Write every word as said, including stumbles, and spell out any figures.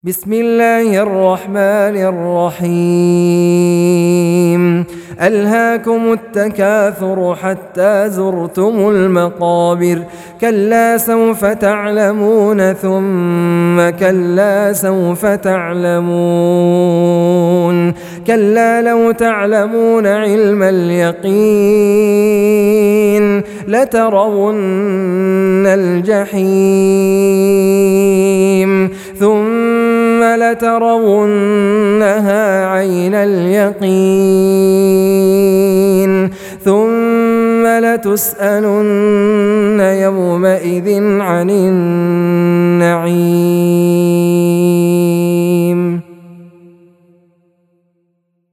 بسم الله الرحمن الرحيم ألهاكم التكاثر حتى زرتم المقابر كلا سوف تعلمون ثم كلا سوف تعلمون كلا لو تعلمون علم اليقين لترون الجحيم ثم لترونها عين اليقين ثم لتسألن يومئذ عن النعيم.